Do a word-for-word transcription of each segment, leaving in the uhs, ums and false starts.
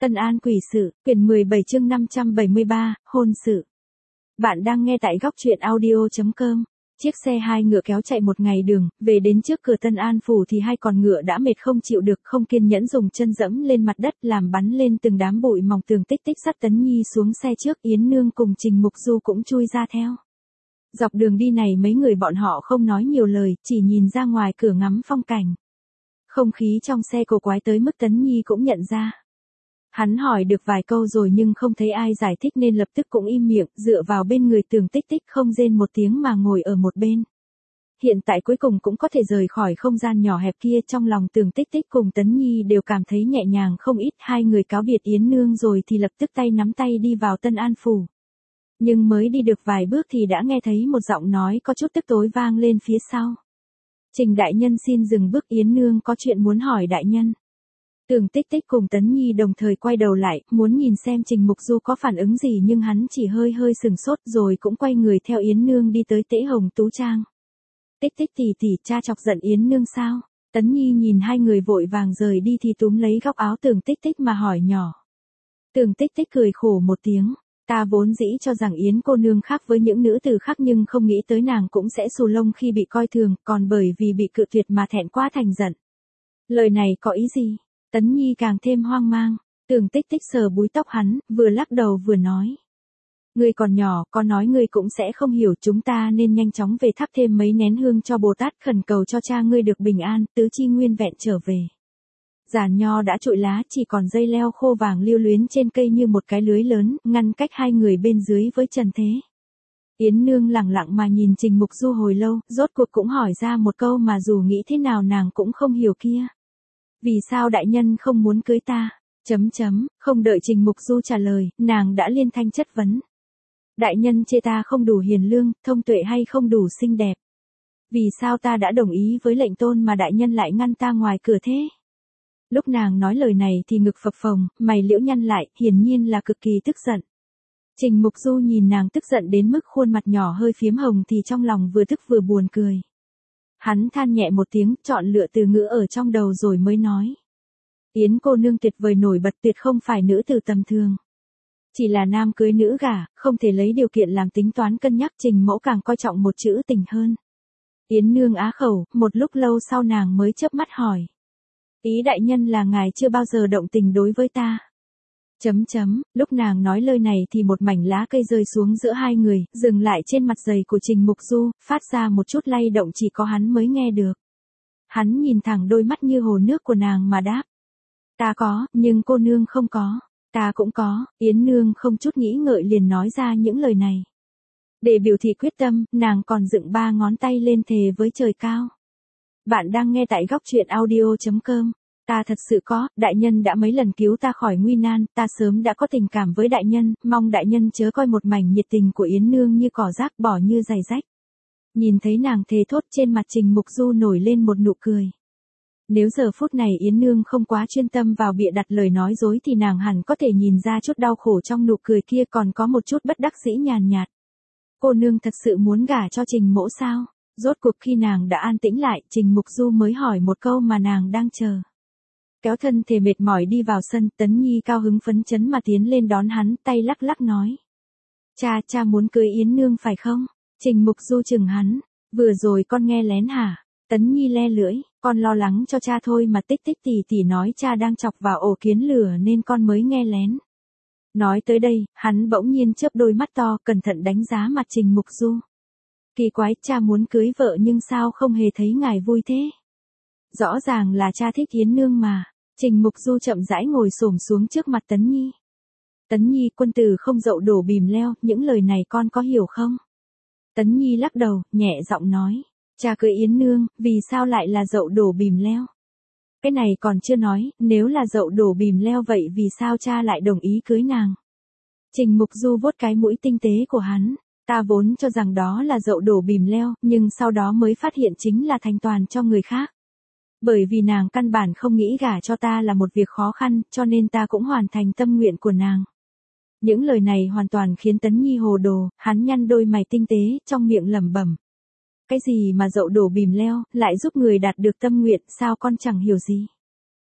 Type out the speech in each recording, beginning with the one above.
Tân An quỷ sự, quyển mười bảy chương năm trăm bảy mươi ba, hôn sự. Bạn đang nghe tại góc truyện audio chấm com. Chiếc xe hai ngựa kéo chạy một ngày đường, về đến trước cửa Tân An phủ thì hai con ngựa đã mệt không chịu được, không kiên nhẫn dùng chân dẫm lên mặt đất làm bắn lên từng đám bụi mỏng tường tích tích. Dắt Tấn Nhi xuống xe trước, Yến Nương cùng Trình Mục Du cũng chui ra theo. Dọc đường đi này mấy người bọn họ không nói nhiều lời, chỉ nhìn ra ngoài cửa ngắm phong cảnh. Không khí trong xe cổ quái tới mức Tấn Nhi cũng nhận ra. Hắn hỏi được vài câu rồi nhưng không thấy ai giải thích nên lập tức cũng im miệng, dựa vào bên người Tường Tích Tích không rên một tiếng mà ngồi ở một bên. Hiện tại cuối cùng cũng có thể rời khỏi không gian nhỏ hẹp kia, trong lòng Tường Tích Tích cùng Tấn Nhi đều cảm thấy nhẹ nhàng không ít. Hai người cáo biệt Yến Nương rồi thì lập tức tay nắm tay đi vào Tân An phủ. Nhưng mới đi được vài bước thì đã nghe thấy một giọng nói có chút tức tối vang lên phía sau. Trình đại nhân xin dừng bước, Yến Nương có chuyện muốn hỏi đại nhân. Tường Tích Tích cùng Tấn Nhi đồng thời quay đầu lại, muốn nhìn xem Trình Mục Du có phản ứng gì nhưng hắn chỉ hơi hơi sừng sốt rồi cũng quay người theo Yến Nương đi tới Tễ Hồng Tú Trang. Tích Tích tỷ tỷ, cha chọc giận Yến Nương sao? Tấn Nhi nhìn hai người vội vàng rời đi thì túm lấy góc áo Tường Tích Tích mà hỏi nhỏ. Tường Tích Tích cười khổ một tiếng. Ta vốn dĩ cho rằng Yến cô nương khác với những nữ tử khác nhưng không nghĩ tới nàng cũng sẽ xù lông khi bị coi thường, còn bởi vì bị cự tuyệt mà thẹn quá thành giận. Lời này có ý gì? Tấn Nhi càng thêm hoang mang. Tường Tích Tích sờ búi tóc hắn, vừa lắc đầu vừa nói. Ngươi còn nhỏ, có nói ngươi cũng sẽ không hiểu, chúng ta nên nhanh chóng về thắp thêm mấy nén hương cho Bồ Tát, khẩn cầu cho cha ngươi được bình an, tứ chi nguyên vẹn trở về. Giàn nho đã trụi lá, chỉ còn dây leo khô vàng lưu luyến trên cây như một cái lưới lớn, ngăn cách hai người bên dưới với trần thế. Yến Nương lặng lặng mà nhìn Trình Mục Du hồi lâu, rốt cuộc cũng hỏi ra một câu mà dù nghĩ thế nào nàng cũng không hiểu kia. Vì sao đại nhân không muốn cưới ta? Chấm chấm, không đợi Trình Mục Du trả lời, nàng đã liên thanh chất vấn. Đại nhân chê ta không đủ hiền lương, thông tuệ hay không đủ xinh đẹp? Vì sao ta đã đồng ý với lệnh tôn mà đại nhân lại ngăn ta ngoài cửa thế? Lúc nàng nói lời này thì ngực phập phồng, mày liễu nhăn lại, hiển nhiên là cực kỳ tức giận. Trình Mục Du nhìn nàng tức giận đến mức khuôn mặt nhỏ hơi phiếm hồng thì trong lòng vừa tức vừa buồn cười. Hắn than nhẹ một tiếng, chọn lựa từ ngữ ở trong đầu rồi mới nói. Yến cô nương tuyệt vời nổi bật, tuyệt không phải nữ tử tầm thường. Chỉ là nam cưới nữ gả, không thể lấy điều kiện làm tính toán cân nhắc, Trình mẫu càng coi trọng một chữ tình hơn. Yến Nương á khẩu, một lúc lâu sau nàng mới chớp mắt hỏi. Ý đại nhân là ngài chưa bao giờ động tình đối với ta. Chấm chấm, lúc nàng nói lời này thì một mảnh lá cây rơi xuống giữa hai người, dừng lại trên mặt giày của Trình Mục Du, phát ra một chút lay động chỉ có hắn mới nghe được. Hắn nhìn thẳng đôi mắt như hồ nước của nàng mà đáp. Ta có, nhưng cô nương không có. Ta cũng có. Yến Nương không chút nghĩ ngợi liền nói ra những lời này. Để biểu thị quyết tâm, nàng còn dựng ba ngón tay lên thề với trời cao. Bạn đang nghe tại góc truyện audio chấm com. Ta thật sự có, đại nhân đã mấy lần cứu ta khỏi nguy nan, ta sớm đã có tình cảm với đại nhân, mong đại nhân chớ coi một mảnh nhiệt tình của Yến Nương như cỏ rác, bỏ như giày rách. Nhìn thấy nàng thề thốt, trên mặt Trình Mục Du nổi lên một nụ cười. Nếu giờ phút này Yến Nương không quá chuyên tâm vào bịa đặt lời nói dối thì nàng hẳn có thể nhìn ra chút đau khổ trong nụ cười kia, còn có một chút bất đắc dĩ nhàn nhạt. Cô nương thật sự muốn gả cho Trình mỗ sao? Rốt cuộc khi nàng đã an tĩnh lại, Trình Mục Du mới hỏi một câu mà nàng đang chờ. Kéo thân thể mệt mỏi đi vào sân, Tấn Nhi cao hứng phấn chấn mà tiến lên đón hắn, tay lắc lắc nói. Cha, cha muốn cưới Yến Nương phải không? Trình Mục Du chừng hắn. Vừa rồi con nghe lén hả? Tấn Nhi le lưỡi, con lo lắng cho cha thôi mà, Tích Tích tỷ tỷ nói cha đang chọc vào ổ kiến lửa nên con mới nghe lén. Nói tới đây, hắn bỗng nhiên chớp đôi mắt to, cẩn thận đánh giá mặt Trình Mục Du. Kỳ quái, cha muốn cưới vợ nhưng sao không hề thấy ngài vui thế? Rõ ràng là cha thích Yến Nương mà. Trình Mục Du chậm rãi ngồi xổm xuống trước mặt Tấn Nhi. Tấn Nhi, quân tử không dậu đổ bìm leo, những lời này con có hiểu không? Tấn Nhi lắc đầu, nhẹ giọng nói. Cha cưới Yến Nương, vì sao lại là dậu đổ bìm leo? Cái này còn chưa nói, nếu là dậu đổ bìm leo vậy vì sao cha lại đồng ý cưới nàng? Trình Mục Du vuốt cái mũi tinh tế của hắn. Ta vốn cho rằng đó là dậu đổ bìm leo, nhưng sau đó mới phát hiện chính là thành toàn cho người khác. Bởi vì nàng căn bản không nghĩ gả cho ta là một việc khó khăn, cho nên ta cũng hoàn thành tâm nguyện của nàng. Những lời này hoàn toàn khiến Tấn Nhi hồ đồ, hắn nhăn đôi mày tinh tế, trong miệng lẩm bẩm. Cái gì mà dậu đổ bìm leo, lại giúp người đạt được tâm nguyện, sao con chẳng hiểu gì?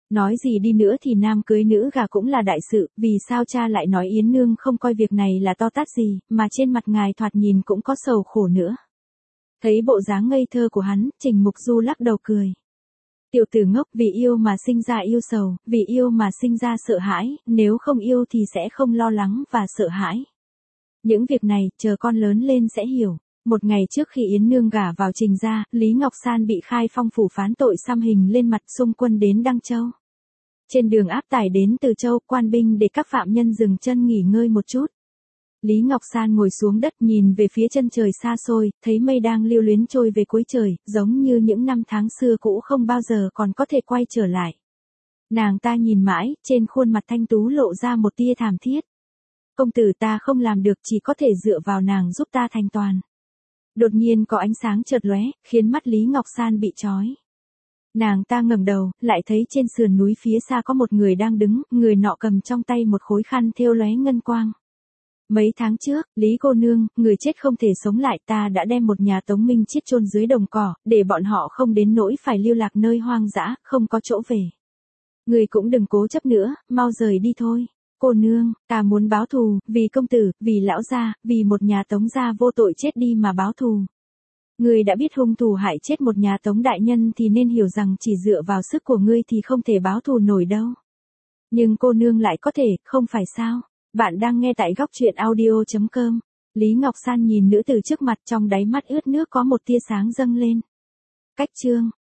Nói gì đi nữa thì nam cưới nữ gả cũng là đại sự, vì sao cha lại nói Yến Nương không coi việc này là to tát gì, mà trên mặt ngài thoạt nhìn cũng có sầu khổ nữa. Thấy bộ dáng ngây thơ của hắn, Trình Mục Du lắc đầu cười. Tiểu tử ngốc, vì yêu mà sinh ra yêu sầu, vì yêu mà sinh ra sợ hãi, nếu không yêu thì sẽ không lo lắng và sợ hãi. Những việc này, chờ con lớn lên sẽ hiểu. Một ngày trước khi Yến Nương gả vào Trình gia, Lý Ngọc San bị khai phong phủ phán tội xăm hình lên mặt, xung quân đến Đăng Châu. Trên đường áp tải đến Từ Châu, quan binh để các phạm nhân dừng chân nghỉ ngơi một chút. Lý Ngọc San ngồi xuống đất nhìn về phía chân trời xa xôi, thấy mây đang lưu luyến trôi về cuối trời, giống như những năm tháng xưa cũ không bao giờ còn có thể quay trở lại. Nàng ta nhìn mãi, trên khuôn mặt thanh tú lộ ra một tia thảm thiết. Công tử ta không làm được, chỉ có thể dựa vào nàng giúp ta thành toàn. Đột nhiên có ánh sáng chợt lóe, khiến mắt Lý Ngọc San bị chói. Nàng ta ngẩng đầu, lại thấy trên sườn núi phía xa có một người đang đứng, người nọ cầm trong tay một khối khăn thêu lóe ngân quang. Mấy tháng trước, Lý cô nương, người chết không thể sống lại, ta đã đem một nhà Tống Minh Chiết chôn dưới đồng cỏ, để bọn họ không đến nỗi phải lưu lạc nơi hoang dã, không có chỗ về. Người cũng đừng cố chấp nữa, mau rời đi thôi. Cô nương, ta muốn báo thù, vì công tử, vì lão gia, vì một nhà Tống gia vô tội chết đi mà báo thù. Ngươi đã biết hung thủ hại chết một nhà Tống đại nhân thì nên hiểu rằng chỉ dựa vào sức của ngươi thì không thể báo thù nổi đâu. Nhưng cô nương lại có thể, không phải sao? Bạn đang nghe tại góc truyện audio chấm com. Lý Ngọc San nhìn nữ tử trước mặt, trong đáy mắt ướt nước có một tia sáng dâng lên. Cách chương